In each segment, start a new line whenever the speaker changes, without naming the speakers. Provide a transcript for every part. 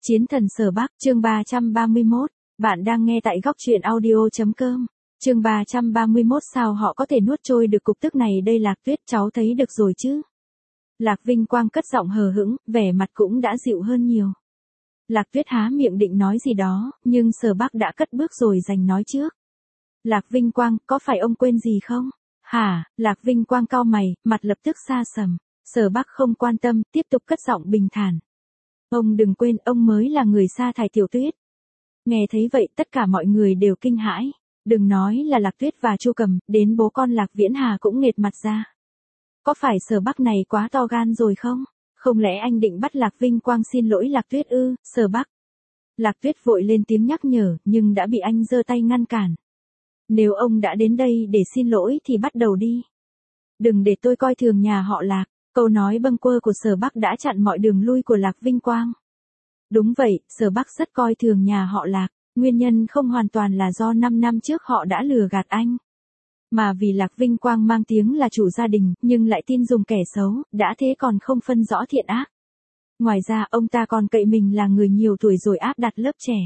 Chiến thần Sở Bắc, chương 331, bạn đang nghe tại góc truyện audio.com. Chương 331 sao họ có thể nuốt trôi được cục tức này đây Lạc Tuyết cháu thấy được rồi chứ. Lạc Vinh Quang cất giọng hờ hững, vẻ mặt cũng đã dịu hơn nhiều. Lạc Tuyết há miệng định nói gì đó, nhưng Sở Bắc đã cất bước rồi giành nói trước. Lạc Vinh Quang, có phải ông quên gì không? Hả? Lạc Vinh Quang cau mày, mặt lập tức xa sầm. Sở Bắc không quan tâm, tiếp tục cất giọng bình thản. Ông đừng quên, ông mới là người sa thải Tiểu Tuyết. Nghe thấy vậy tất cả mọi người đều kinh hãi. Đừng nói là Lạc Tuyết và Chu Cầm, đến bố con Lạc Viễn Hà cũng nghệt mặt ra. Có phải Sở Bắc này quá to gan rồi không? Không lẽ anh định bắt Lạc Vinh Quang xin lỗi Lạc Tuyết ư, Sở Bắc? Lạc Tuyết vội lên tiếng nhắc nhở, nhưng đã bị anh giơ tay ngăn cản. Nếu ông đã đến đây để xin lỗi thì bắt đầu đi. Đừng để tôi coi thường nhà họ Lạc. Câu nói bâng quơ của Sở Bắc đã chặn mọi đường lui của Lạc Vinh Quang. Đúng vậy, Sở Bắc rất coi thường nhà họ Lạc, nguyên nhân không hoàn toàn là do 5 năm trước họ đã lừa gạt anh. Mà vì Lạc Vinh Quang mang tiếng là chủ gia đình, nhưng lại tin dùng kẻ xấu, đã thế còn không phân rõ thiện ác. Ngoài ra ông ta còn cậy mình là người nhiều tuổi rồi áp đặt lớp trẻ.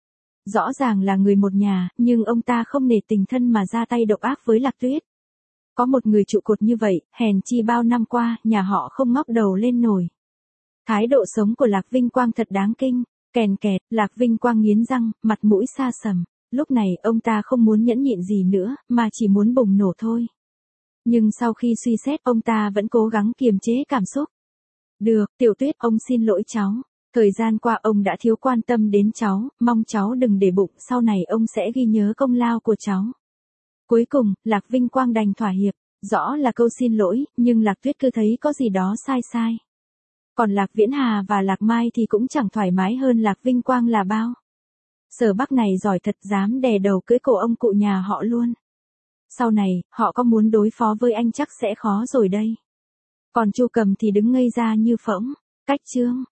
Rõ ràng là người một nhà, nhưng ông ta không nể tình thân mà ra tay độc ác với Lạc Tuyết. Có một người trụ cột như vậy, hèn chi bao năm qua, nhà họ không ngóc đầu lên nổi. Thái độ sống của Lạc Vinh Quang thật đáng kinh. Kèn kẹt, Lạc Vinh Quang nghiến răng, mặt mũi xa sầm. Lúc này ông ta không muốn nhẫn nhịn gì nữa, mà chỉ muốn bùng nổ thôi. Nhưng sau khi suy xét, ông ta vẫn cố gắng kiềm chế cảm xúc. Được, Tiểu Tuyết, ông xin lỗi cháu. Thời gian qua ông đã thiếu quan tâm đến cháu, mong cháu đừng để bụng, sau này ông sẽ ghi nhớ công lao của cháu. Cuối cùng, Lạc Vinh Quang đành thỏa hiệp. Rõ là câu xin lỗi, nhưng Lạc Tuyết cứ thấy có gì đó sai. Còn Lạc Viễn Hà và Lạc Mai thì cũng chẳng thoải mái hơn Lạc Vinh Quang là bao. Sở Bắc này giỏi thật, dám đè đầu cưỡi cổ ông cụ nhà họ luôn. Sau này, họ có muốn đối phó với anh chắc sẽ khó rồi đây. Còn Chu Cầm thì đứng ngây ra như phỗng. Cách chương.